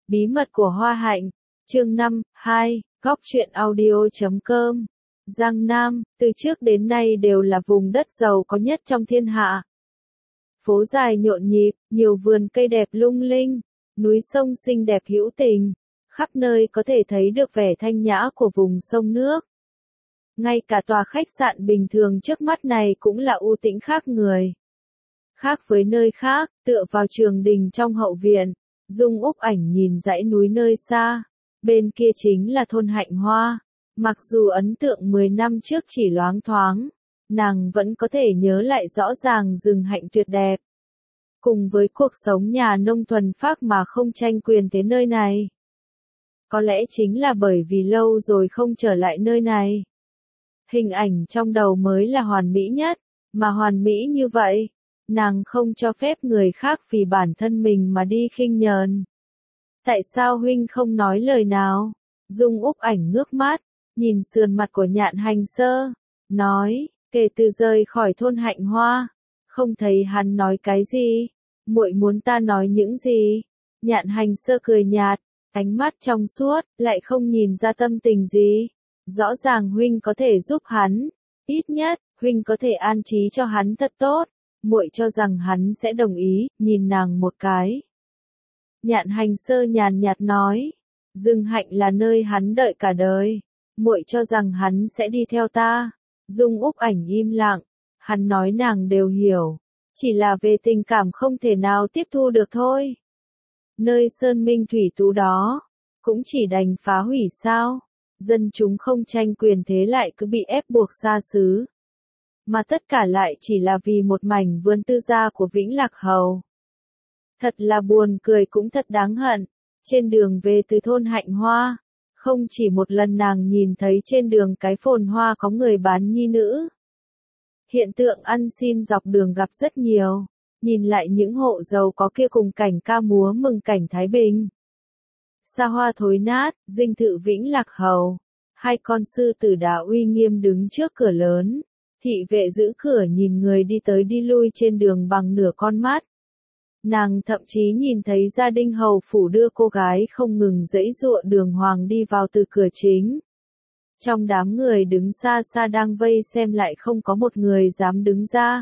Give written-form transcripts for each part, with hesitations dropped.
Bí mật của Hoa Hạnh, chương 5, 2, góc truyện audio.com. Giang Nam, từ trước đến nay đều là vùng đất giàu có nhất trong thiên hạ. Phố dài nhộn nhịp, nhiều vườn cây đẹp lung linh, núi sông xinh đẹp hữu tình, khắp nơi có thể thấy được vẻ thanh nhã của vùng sông nước. Ngay cả tòa khách sạn bình thường trước mắt này cũng là u tĩnh khác người. Khác với nơi khác, tựa vào trường đình trong hậu viện, Dung Úc Ảnh nhìn dãy núi nơi xa, bên kia chính là thôn Hạnh Hoa. Mặc dù ấn tượng 10 năm trước chỉ loáng thoáng, nàng vẫn có thể nhớ lại rõ ràng rừng hạnh tuyệt đẹp. Cùng với cuộc sống nhà nông thuần phác mà không tranh quyền thế nơi này. Có lẽ chính là bởi vì lâu rồi không trở lại nơi này. Hình ảnh trong đầu mới là hoàn mỹ nhất, mà hoàn mỹ như vậy, nàng không cho phép người khác vì bản thân mình mà đi khinh nhờn. Tại sao huynh không nói lời nào? Dung Úc Ảnh ngước mắt, nhìn sườn mặt của Nhạn Hành Sơ, nói, kể từ rời khỏi thôn Hạnh Hoa, không thấy hắn nói cái gì, muội muốn ta nói những gì? Nhạn Hành Sơ cười nhạt, ánh mắt trong suốt, lại không nhìn ra tâm tình gì. Rõ ràng huynh có thể giúp hắn, ít nhất, huynh có thể an trí cho hắn thật tốt, muội cho rằng hắn sẽ đồng ý, nhìn nàng một cái. Nhạn Hành Sơ nhàn nhạt nói, rừng hạnh là nơi hắn đợi cả đời, muội cho rằng hắn sẽ đi theo ta. Dung Úc Ảnh im lặng, hắn nói nàng đều hiểu, chỉ là về tình cảm không thể nào tiếp thu được thôi. Nơi sơn minh thủy tú đó, cũng chỉ đành phá hủy sao? Dân chúng không tranh quyền thế lại cứ bị ép buộc xa xứ. Mà tất cả lại chỉ là vì một mảnh vườn tư gia của Vĩnh Lạc Hầu. Thật là buồn cười cũng thật đáng hận. Trên đường về từ thôn Hạnh Hoa, không chỉ một lần nàng nhìn thấy trên đường cái phồn hoa có người bán nhi nữ. Hiện tượng ăn xin dọc đường gặp rất nhiều, nhìn lại những hộ giàu có kia cùng cảnh ca múa mừng cảnh Thái Bình. Xa hoa thối nát, dinh thự Vĩnh Lạc Hầu, hai con sư tử đá uy nghiêm đứng trước cửa lớn, thị vệ giữ cửa nhìn người đi tới đi lui trên đường bằng nửa con mắt. Nàng thậm chí nhìn thấy gia đình hầu phủ đưa cô gái không ngừng giãy giụa đường hoàng đi vào từ cửa chính. Trong đám người đứng xa xa đang vây xem lại không có một người dám đứng ra.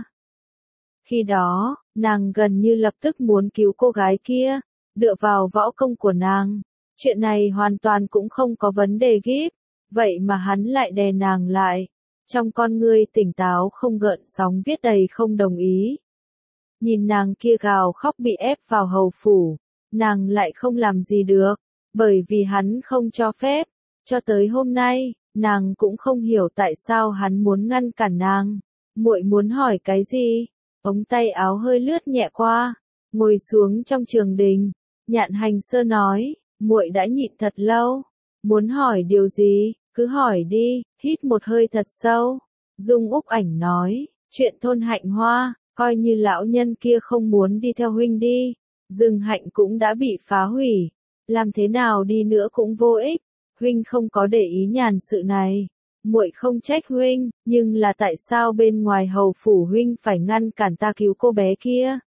Khi đó, nàng gần như lập tức muốn cứu cô gái kia, dựa vào võ công của nàng. Chuyện này hoàn toàn cũng không có vấn đề gíp, vậy mà hắn lại đè nàng lại. Trong con ngươi tỉnh táo không gợn sóng viết đầy không đồng ý. Nhìn nàng kia gào khóc bị ép vào hầu phủ, nàng lại không làm gì được, bởi vì hắn không cho phép. Cho tới hôm nay, nàng cũng không hiểu tại sao hắn muốn ngăn cản nàng. Muội muốn hỏi cái gì? Ống tay áo hơi lướt nhẹ qua, ngồi xuống trong trường đình. Nhạn Hành Sơ nói, muội đã nhịn thật lâu, muốn hỏi điều gì, cứ hỏi đi. Hít một hơi thật sâu, Dung Úc Ảnh nói, chuyện thôn Hạnh Hoa, coi như lão nhân kia không muốn đi theo huynh đi, rừng hạnh cũng đã bị phá hủy, làm thế nào đi nữa cũng vô ích, huynh không có để ý nhàn sự này, muội không trách huynh, nhưng là tại sao bên ngoài hầu phủ huynh phải ngăn cản ta cứu cô bé kia?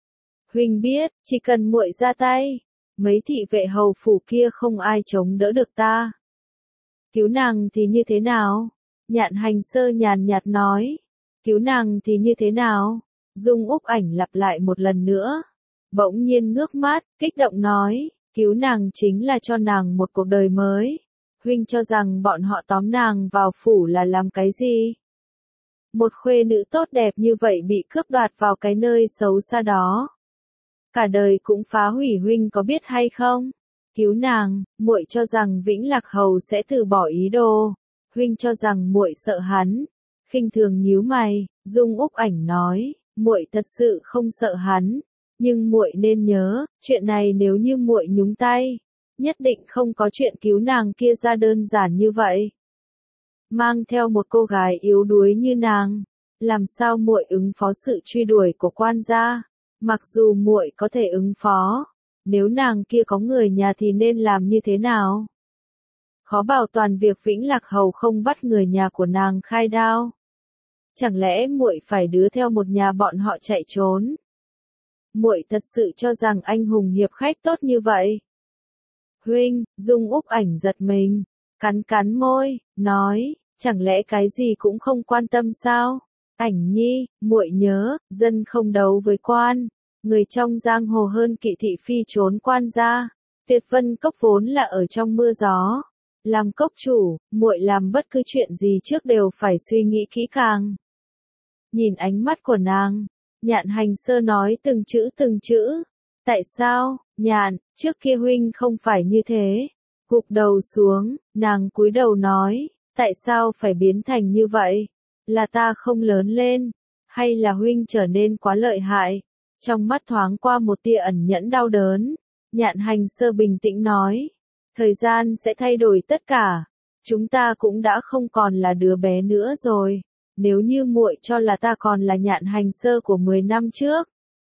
Huynh biết, chỉ cần muội ra tay, mấy thị vệ hầu phủ kia không ai chống đỡ được ta. Cứu nàng thì như thế nào? Nhạn Hành Sơ nhàn nhạt nói. Cứu nàng thì như thế nào? Dung Úc Ảnh lặp lại một lần nữa. Bỗng nhiên ngước mắt, kích động nói. Cứu nàng chính là cho nàng một cuộc đời mới. Huynh cho rằng bọn họ tóm nàng vào phủ là làm cái gì? Một khuê nữ tốt đẹp như vậy bị cướp đoạt vào cái nơi xấu xa đó. Cả đời cũng phá hủy, huynh có biết hay không? Cứu nàng, muội cho rằng Vĩnh Lạc Hầu sẽ từ bỏ ý đồ. Huynh cho rằng muội sợ hắn. Khinh thường nhíu mày, Dung Úc Ảnh nói, muội thật sự không sợ hắn, nhưng muội nên nhớ, chuyện này nếu như muội nhúng tay, nhất định không có chuyện cứu nàng kia ra đơn giản như vậy. Mang theo một cô gái yếu đuối như nàng, làm sao muội ứng phó sự truy đuổi của quan gia? Mặc dù muội có thể ứng phó, nếu nàng kia có người nhà thì nên làm như thế nào? Khó bảo toàn việc Vĩnh Lạc Hầu không bắt người nhà của nàng khai đao. Chẳng lẽ muội phải đưa theo một nhà bọn họ chạy trốn? Muội thật sự cho rằng anh hùng hiệp khách tốt như vậy? Huynh, Dung Úc Ảnh giật mình, cắn cắn môi, nói, chẳng lẽ cái gì cũng không quan tâm sao? Ảnh nhi, muội nhớ, dân không đấu với quan, người trong giang hồ hơn kỵ thị phi trốn quan gia. Tuyệt Vân Cốc vốn là ở trong mưa gió, làm cốc chủ, muội làm bất cứ chuyện gì trước đều phải suy nghĩ kỹ càng. Nhìn ánh mắt của nàng, Nhạn Hành Sơ nói từng chữ. Tại sao, Nhạn, trước kia huynh không phải như thế. Gục đầu xuống, nàng cúi đầu nói, tại sao phải biến thành như vậy? Là ta không lớn lên, hay là huynh trở nên quá lợi hại? Trong mắt thoáng qua một tia ẩn nhẫn đau đớn, Nhạn Hành Sơ bình tĩnh nói, thời gian sẽ thay đổi tất cả, chúng ta cũng đã không còn là đứa bé nữa rồi. Nếu như muội cho là ta còn là Nhạn Hành Sơ của 10 năm trước,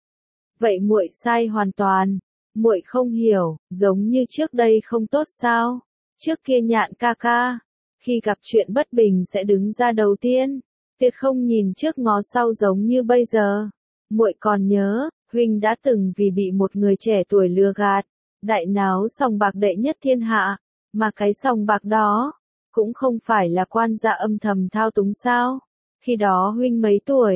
vậy muội sai hoàn toàn. Muội không hiểu, giống như trước đây không tốt sao? Trước kia Nhạn ca ca, khi gặp chuyện bất bình sẽ đứng ra đầu tiên, tuyệt không nhìn trước ngó sau giống như bây giờ. Muội còn nhớ, huynh đã từng vì bị một người trẻ tuổi lừa gạt, đại náo sòng bạc đệ nhất thiên hạ, mà cái sòng bạc đó cũng không phải là quan gia âm thầm thao túng sao? Khi đó huynh mấy tuổi?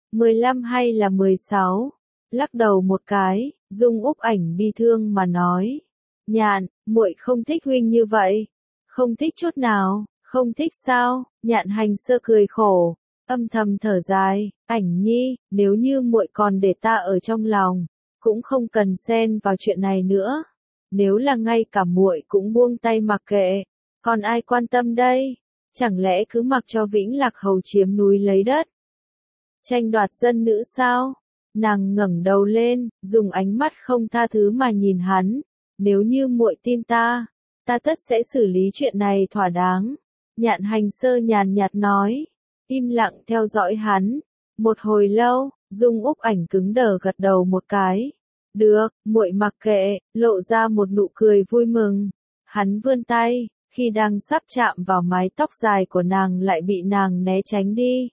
15 hay là 16? Lắc đầu một cái, Dung Úc Ảnh bi thương mà nói, Nhạn, muội không thích huynh như vậy. Không thích chút nào. Không thích sao? Nhạn Hành Sơ cười khổ, âm thầm thở dài, Ảnh nhi, nếu như muội còn để ta ở trong lòng, cũng không cần xen vào chuyện này nữa. Nếu là ngay cả muội cũng buông tay mặc kệ, còn ai quan tâm đây? Chẳng lẽ cứ mặc cho Vĩnh Lạc Hầu chiếm núi lấy đất, tranh đoạt dân nữ sao? Nàng ngẩng đầu lên, dùng ánh mắt không tha thứ mà nhìn hắn, nếu như muội tin ta, ta tất sẽ xử lý chuyện này thỏa đáng. Nhạn Hành Sơ nhàn nhạt nói, im lặng theo dõi hắn. Một hồi lâu, Dung Úc Ảnh cứng đờ gật đầu một cái. Được, muội mặc kệ, lộ ra một nụ cười vui mừng. Hắn vươn tay, khi đang sắp chạm vào mái tóc dài của nàng lại bị nàng né tránh đi.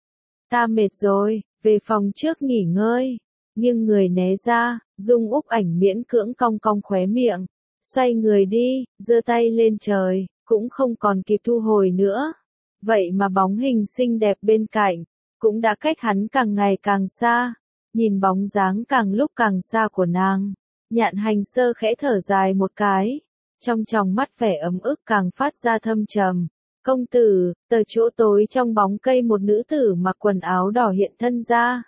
Ta mệt rồi, về phòng trước nghỉ ngơi. Nhưng người né ra, Dung Úc Ảnh miễn cưỡng cong cong khóe miệng, xoay người đi, giơ tay lên trời, cũng không còn kịp thu hồi nữa. Vậy mà bóng hình xinh đẹp bên cạnh, cũng đã cách hắn càng ngày càng xa. Nhìn bóng dáng càng lúc càng xa của nàng, Nhạn Hành Sơ khẽ thở dài một cái, trong tròng mắt vẻ ấm ức càng phát ra thâm trầm. Công tử, từ chỗ tối trong bóng cây một nữ tử mặc quần áo đỏ hiện thân ra.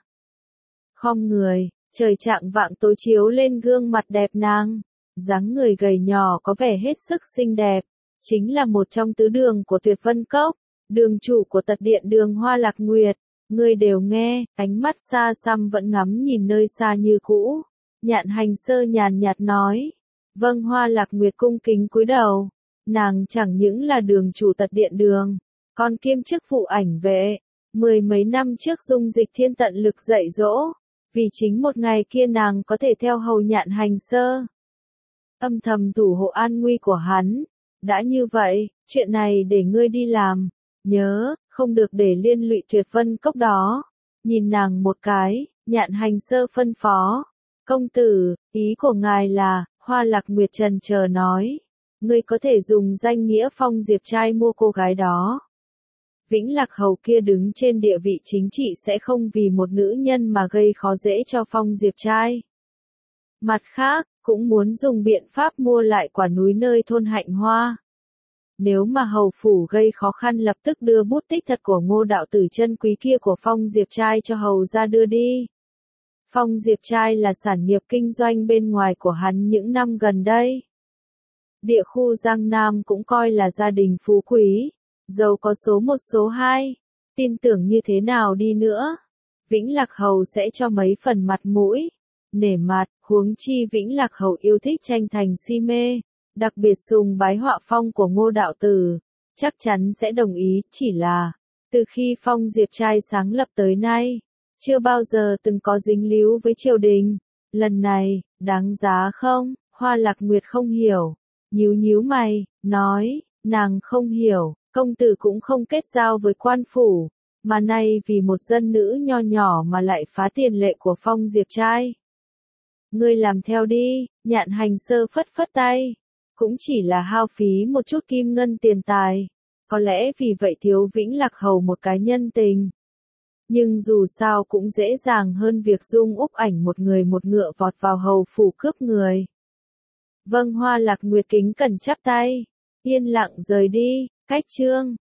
Khom người, trời chạng vạng tối chiếu lên gương mặt đẹp nàng, dáng người gầy nhỏ có vẻ hết sức xinh đẹp, chính là một trong tứ đường của Tuyệt Vân Cốc, đường chủ của Tật Điện Đường Hoa Lạc Nguyệt. Người đều nghe, ánh mắt xa xăm vẫn ngắm nhìn nơi xa như cũ. Nhạn Hành Sơ nhàn nhạt nói, vâng. Hoa Lạc Nguyệt cung kính cúi đầu. Nàng chẳng những là đường chủ Tật Điện Đường, còn kiêm chức vụ ảnh vệ. 10 mấy năm trước Dung Dịch Thiên tận lực dạy dỗ, vì chính một ngày kia nàng có thể theo hầu Nhạn Hành Sơ, âm thầm thủ hộ an nguy của hắn. Đã như vậy, chuyện này để ngươi đi làm, nhớ, không được để liên lụy Tuyệt Vân Cốc đó. Nhìn nàng một cái, Nhạn Hành Sơ phân phó, công tử, ý của ngài là? Hoa Lạc Nguyệt trần chờ nói, ngươi có thể dùng danh nghĩa Phong Diệp trai mua cô gái đó. Vĩnh Lạc Hầu kia đứng trên địa vị chính trị sẽ không vì một nữ nhân mà gây khó dễ cho Phong Diệp trai. Mặt khác, cũng muốn dùng biện pháp mua lại quả núi nơi thôn Hạnh Hoa. Nếu mà hầu phủ gây khó khăn lập tức đưa bút tích thật của Ngô đạo tử chân quý kia của Phong Diệp trai cho hầu ra đưa đi. Phong Diệp trai là sản nghiệp kinh doanh bên ngoài của hắn những năm gần đây. Địa khu Giang Nam cũng coi là gia đình phú quý, giàu có số 1 số 2. Tin tưởng như thế nào đi nữa, Vĩnh Lạc Hầu sẽ cho mấy phần mặt mũi, nể mặt, huống chi Vĩnh Lạc Hầu yêu thích tranh thành si mê, đặc biệt sùng bái họa phong của Ngô đạo tử, chắc chắn sẽ đồng ý. Chỉ là, từ khi Phong Diệp trai sáng lập tới nay, chưa bao giờ từng có dính líu với triều đình. Lần này, đáng giá không? Hoa Lạc Nguyệt không hiểu, nhíu mày, nói, nàng không hiểu, công tử cũng không kết giao với quan phủ, mà nay vì một dân nữ nho nhỏ mà lại phá tiền lệ của Phong Diệp trai. Ngươi làm theo đi. Nhạn Hành Sơ phất phất tay, cũng chỉ là hao phí một chút kim ngân tiền tài. Có lẽ vì vậy Thiếu Vĩnh Lạc hầu một cái nhân tình. Nhưng dù sao cũng dễ dàng hơn việc Dung Úc Ảnh một người một ngựa vọt vào hầu phủ cướp người. Vâng, Hoa Lạc Nguyệt kính cẩn chắp tay, yên lặng rời đi, cách chương.